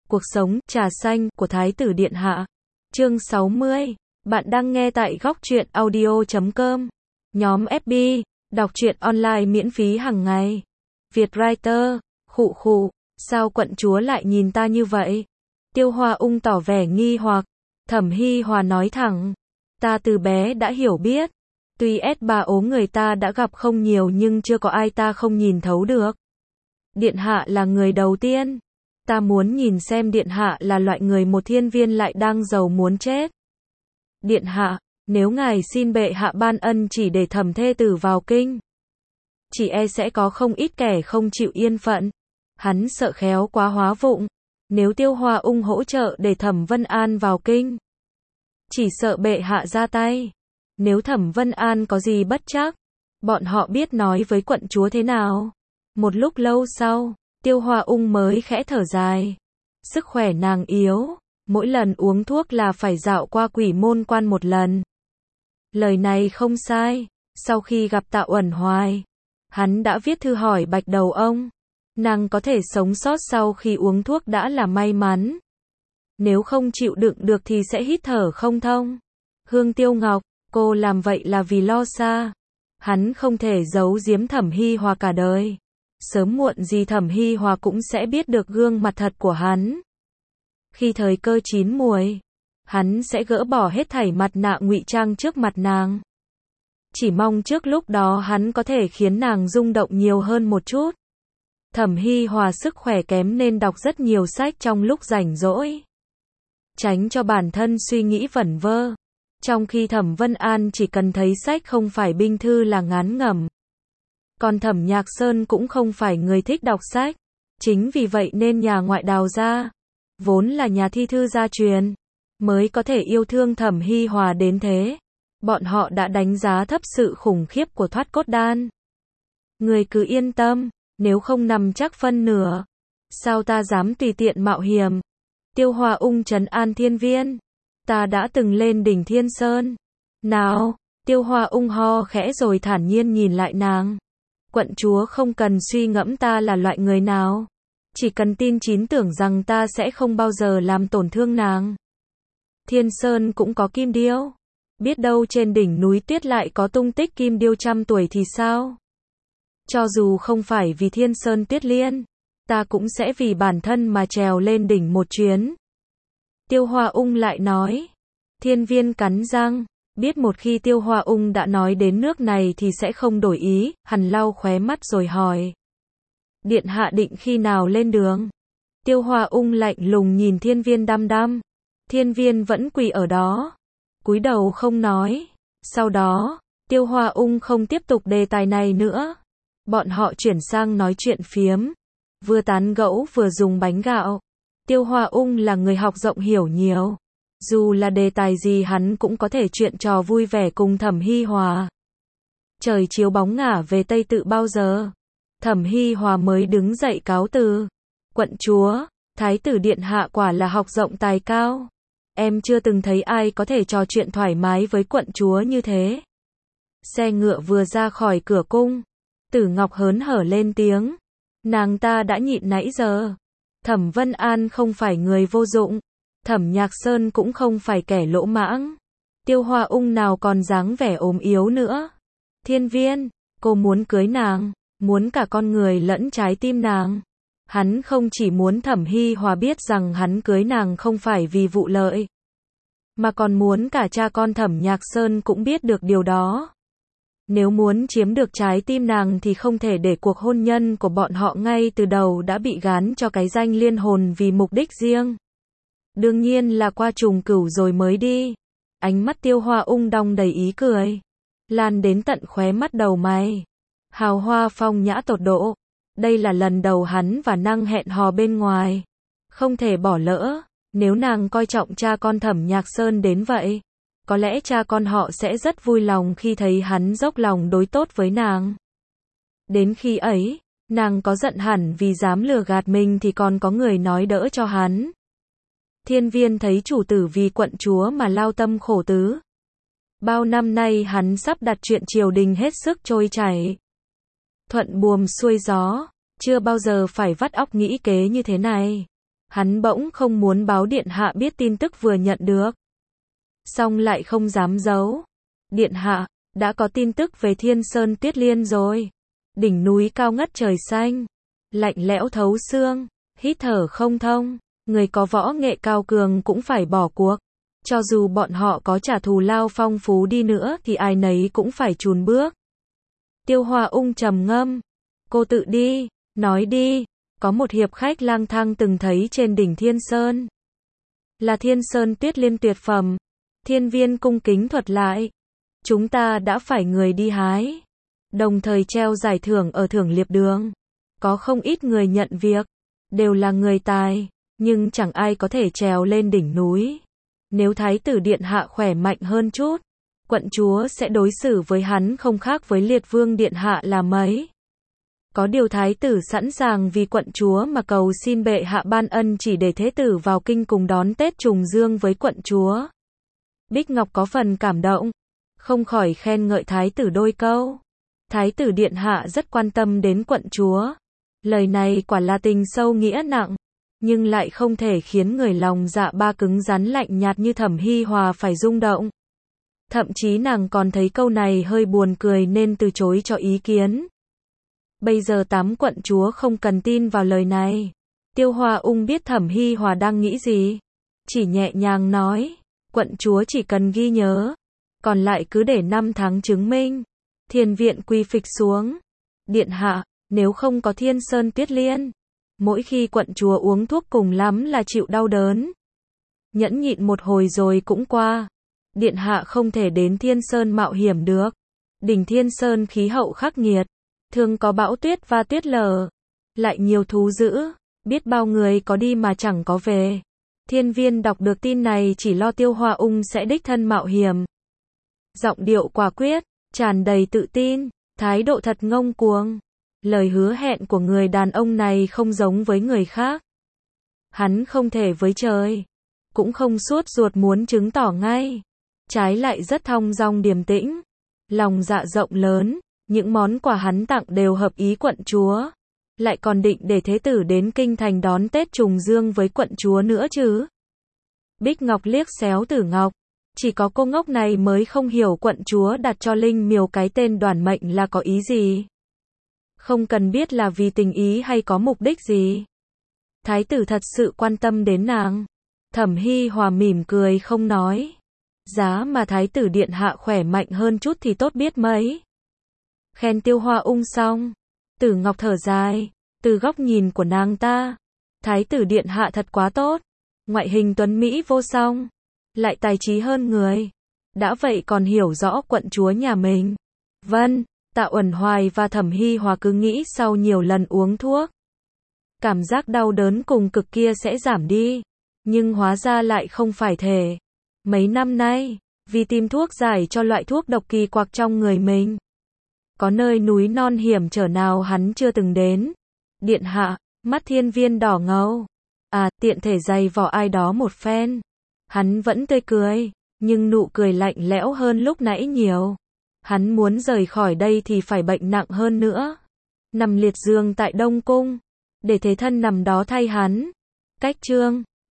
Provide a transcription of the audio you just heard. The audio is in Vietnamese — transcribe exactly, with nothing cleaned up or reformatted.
Cuộc sống, trà xanh, của Thái tử Điện Hạ. Chương sáu mươi. Bạn đang nghe tại góc truyện audio chấm com. Nhóm ép bê, đọc truyện online miễn phí hàng ngày. Vietwriter, khụ khụ, sao quận chúa lại nhìn ta như vậy? Tiêu Hoa Ung tỏ vẻ nghi hoặc. Thẩm Hi Hòa nói thẳng. Ta từ bé đã hiểu biết. Tuy ét ba ố người ta đã gặp không nhiều nhưng chưa có ai ta không nhìn thấu được. Điện Hạ là người đầu tiên. Ta muốn nhìn xem Điện Hạ là loại người một thiên viên lại đang giàu muốn chết. Điện Hạ, nếu ngài xin bệ hạ ban ân chỉ để thẩm thê tử vào kinh, chỉ e sẽ có không ít kẻ không chịu yên phận. Hắn sợ khéo quá hóa vụng. Nếu Tiêu Hoa Ung hỗ trợ để Thẩm Vân An vào kinh, chỉ sợ bệ hạ ra tay. Nếu Thẩm Vân An có gì bất trắc, bọn họ biết nói với quận chúa thế nào. Một lúc lâu sau, Tiêu Hoa Ung mới khẽ thở dài. Sức khỏe nàng yếu, mỗi lần uống thuốc là phải dạo qua Quỷ Môn Quan một lần. Lời này không sai. Sau khi gặp Tạ Uẩn Hoài, hắn đã viết thư hỏi Bạch Đầu Ông. Nàng có thể sống sót sau khi uống thuốc đã là may mắn. Nếu không chịu đựng được thì sẽ hít thở không thông. Hương Tiêu Ngọc, cô làm vậy là vì lo xa. Hắn không thể giấu giếm Thẩm Hi Hòa cả đời. Sớm muộn gì Thẩm Hi Hòa cũng sẽ biết được gương mặt thật của hắn. Khi thời cơ chín muồi, hắn sẽ gỡ bỏ hết thảy mặt nạ ngụy trang trước mặt nàng. Chỉ mong trước lúc đó hắn có thể khiến nàng rung động nhiều hơn một chút. Thẩm Hi Hòa sức khỏe kém nên đọc rất nhiều sách trong lúc rảnh rỗi, tránh cho bản thân suy nghĩ vẩn vơ. Trong khi Thẩm Vân An chỉ cần thấy sách không phải binh thư là ngán ngẩm. Còn Thẩm Nhạc Sơn cũng không phải người thích đọc sách. Chính vì vậy nên nhà ngoại Đào gia, vốn là nhà thi thư gia truyền, mới có thể yêu thương Thẩm Hi Hòa đến thế. Bọn họ đã đánh giá thấp sự khủng khiếp của Thoát Cốt Đan. Người cứ yên tâm, nếu không nằm chắc phân nửa, sao ta dám tùy tiện mạo hiểm. Tiêu Hoa Ung trấn an Thiên Viên. Ta đã từng lên đỉnh Thiên Sơn. Nào, Tiêu Hoa Ung ho khẽ rồi thản nhiên nhìn lại nàng. Quận chúa không cần suy ngẫm ta là loại người nào. Chỉ cần tin chín tưởng rằng ta sẽ không bao giờ làm tổn thương nàng. Thiên Sơn cũng có kim điêu. Biết đâu trên đỉnh núi tuyết lại có tung tích kim điêu trăm tuổi thì sao? Cho dù không phải vì Thiên Sơn Tuyết Liên, ta cũng sẽ vì bản thân mà trèo lên đỉnh một chuyến. Tiêu Hoa Ung lại nói. Thiên Viên cắn răng, biết một khi Tiêu Hoa Ung đã nói đến nước này thì sẽ không đổi ý, hắn lau khóe mắt rồi hỏi. Điện hạ định khi nào lên đường? Tiêu Hoa Ung lạnh lùng nhìn Thiên Viên đăm đăm. Thiên Viên vẫn quỳ ở đó, cúi đầu không nói. Sau đó, Tiêu Hoa Ung không tiếp tục đề tài này nữa. Bọn họ chuyển sang nói chuyện phiếm, vừa tán gẫu vừa dùng bánh gạo. Tiêu Hoa Ung là người học rộng hiểu nhiều. Dù là đề tài gì hắn cũng có thể chuyện trò vui vẻ cùng Thẩm Hi Hòa. Trời chiếu bóng ngả về Tây Tự bao giờ, Thẩm Hi Hòa mới đứng dậy cáo từ. Quận chúa, Thái tử Điện Hạ quả là học rộng tài cao. Em chưa từng thấy ai có thể trò chuyện thoải mái với quận chúa như thế. Xe ngựa vừa ra khỏi cửa cung, Tử Ngọc hớn hở lên tiếng. Nàng ta đã nhịn nãy giờ. Thẩm Vân An không phải người vô dụng. Thẩm Nhạc Sơn cũng không phải kẻ lỗ mãng. Tiêu Hoa Ung nào còn dáng vẻ ốm yếu nữa. Thiên Viên, cô muốn cưới nàng, muốn cả con người lẫn trái tim nàng. Hắn không chỉ muốn Thẩm Hi Hòa biết rằng hắn cưới nàng không phải vì vụ lợi, mà còn muốn cả cha con Thẩm Nhạc Sơn cũng biết được điều đó. Nếu muốn chiếm được trái tim nàng thì không thể để cuộc hôn nhân của bọn họ ngay từ đầu đã bị gán cho cái danh liên hồn vì mục đích riêng. Đương nhiên là qua trùng cửu rồi mới đi. Ánh mắt Tiêu Hoa Ung đong đầy ý cười, lan đến tận khóe mắt đầu mày. Hào hoa phong nhã tột độ. Đây là lần đầu hắn và nàng hẹn hò bên ngoài. Không thể bỏ lỡ. Nếu nàng coi trọng cha con Thẩm Nhạc Sơn đến vậy, có lẽ cha con họ sẽ rất vui lòng khi thấy hắn dốc lòng đối tốt với nàng. Đến khi ấy, nàng có giận hẳn vì dám lừa gạt mình thì còn có người nói đỡ cho hắn. Thiên Viên thấy chủ tử vì quận chúa mà lao tâm khổ tứ. Bao năm nay hắn sắp đặt chuyện triều đình hết sức trôi chảy, thuận buồm xuôi gió, chưa bao giờ phải vắt óc nghĩ kế như thế này. Hắn bỗng không muốn báo điện hạ biết tin tức vừa nhận được. Song lại không dám giấu. Điện hạ, đã có tin tức về Thiên Sơn Tuyết Liên rồi. Đỉnh núi cao ngất trời xanh, lạnh lẽo thấu xương, hít thở không thông, người có võ nghệ cao cường cũng phải bỏ cuộc. Cho dù bọn họ có trả thù lao phong phú đi nữa thì ai nấy cũng phải chùn bước. Tiêu Hoa Ung trầm ngâm, cô tự đi, nói đi, có một hiệp khách lang thang từng thấy trên đỉnh Thiên Sơn. Là Thiên Sơn Tuyết Liên tuyệt phẩm. Thiên Viên cung kính thuật lại. Chúng ta đã phải người đi hái, đồng thời treo giải thưởng ở thưởng liệp đường. Có không ít người nhận việc, đều là người tài, nhưng chẳng ai có thể trèo lên đỉnh núi. Nếu Thái tử Điện Hạ khỏe mạnh hơn chút, quận chúa sẽ đối xử với hắn không khác với Liệt Vương Điện Hạ là mấy. Có điều Thái tử sẵn sàng vì quận chúa mà cầu xin bệ hạ ban ân chỉ để thế tử vào kinh cùng đón Tết trùng dương với quận chúa. Bích Ngọc có phần cảm động, không khỏi khen ngợi Thái tử đôi câu. Thái tử Điện Hạ rất quan tâm đến quận chúa. Lời này quả là tình sâu nghĩa nặng, nhưng lại không thể khiến người lòng dạ ba cứng rắn lạnh nhạt như Thẩm Hi Hòa phải rung động. Thậm chí nàng còn thấy câu này hơi buồn cười nên từ chối cho ý kiến. Bây giờ tám quận chúa không cần tin vào lời này. Tiêu Hoa Ung biết Thẩm Hi Hòa đang nghĩ gì, chỉ nhẹ nhàng nói, quận chúa chỉ cần ghi nhớ, còn lại cứ để năm tháng chứng minh. Thiền viện quỳ phịch xuống. Điện hạ, nếu không có Thiên Sơn Tuyết Liên, mỗi khi quận chúa uống thuốc cùng lắm là chịu đau đớn. Nhẫn nhịn một hồi rồi cũng qua. Điện hạ không thể đến Thiên Sơn mạo hiểm được. Đỉnh Thiên Sơn khí hậu khắc nghiệt, thường có bão tuyết và tuyết lở, lại nhiều thú dữ, biết bao người có đi mà chẳng có về. Thiên Viên đọc được tin này chỉ lo Tiêu Hoa Ung sẽ đích thân mạo hiểm. Giọng điệu quả quyết, tràn đầy tự tin, thái độ thật ngông cuồng. Lời hứa hẹn của người đàn ông này không giống với người khác. Hắn không thể với trời, cũng không suốt ruột muốn chứng tỏ ngay. Trái lại rất thong dong điềm tĩnh, lòng dạ rộng lớn, những món quà hắn tặng đều hợp ý quận chúa. Lại còn định để thế tử đến kinh thành đón Tết trùng dương với quận chúa nữa chứ. Bích Ngọc liếc xéo Tử Ngọc, chỉ có cô ngốc này mới không hiểu quận chúa đặt cho Linh Miều cái tên Đoản Mệnh là có ý gì. Không cần biết là vì tình ý hay có mục đích gì. Thái tử thật sự quan tâm đến nàng. Thẩm Hi Hòa mỉm cười không nói. Giá mà Thái tử Điện Hạ khỏe mạnh hơn chút thì tốt biết mấy. Khen Tiêu Hoa Ung xong, Tử Ngọc thở dài. Từ góc nhìn của nàng ta, Thái tử Điện Hạ thật quá tốt. Ngoại hình tuấn Mỹ vô song, lại tài trí hơn người. Đã vậy còn hiểu rõ quận chúa nhà mình. Vâng, Tạ Uẩn Hoài và Thẩm Hi Hòa cứ nghĩ sau nhiều lần uống thuốc, cảm giác đau đớn cùng cực kia sẽ giảm đi. Nhưng hóa ra lại không phải thể. Mấy năm nay, vì tìm thuốc giải cho loại thuốc độc kỳ quặc trong người mình, có nơi núi non hiểm trở nào hắn chưa từng đến. Điện hạ, mắt Thiên Viên đỏ ngầu. À, tiện thể giày vò ai đó một phen. Hắn vẫn tươi cười, nhưng nụ cười lạnh lẽo hơn lúc nãy nhiều. Hắn muốn rời khỏi đây thì phải bệnh nặng hơn nữa. Nằm liệt giường tại Đông Cung, để thế thân nằm đó thay hắn. Cách chương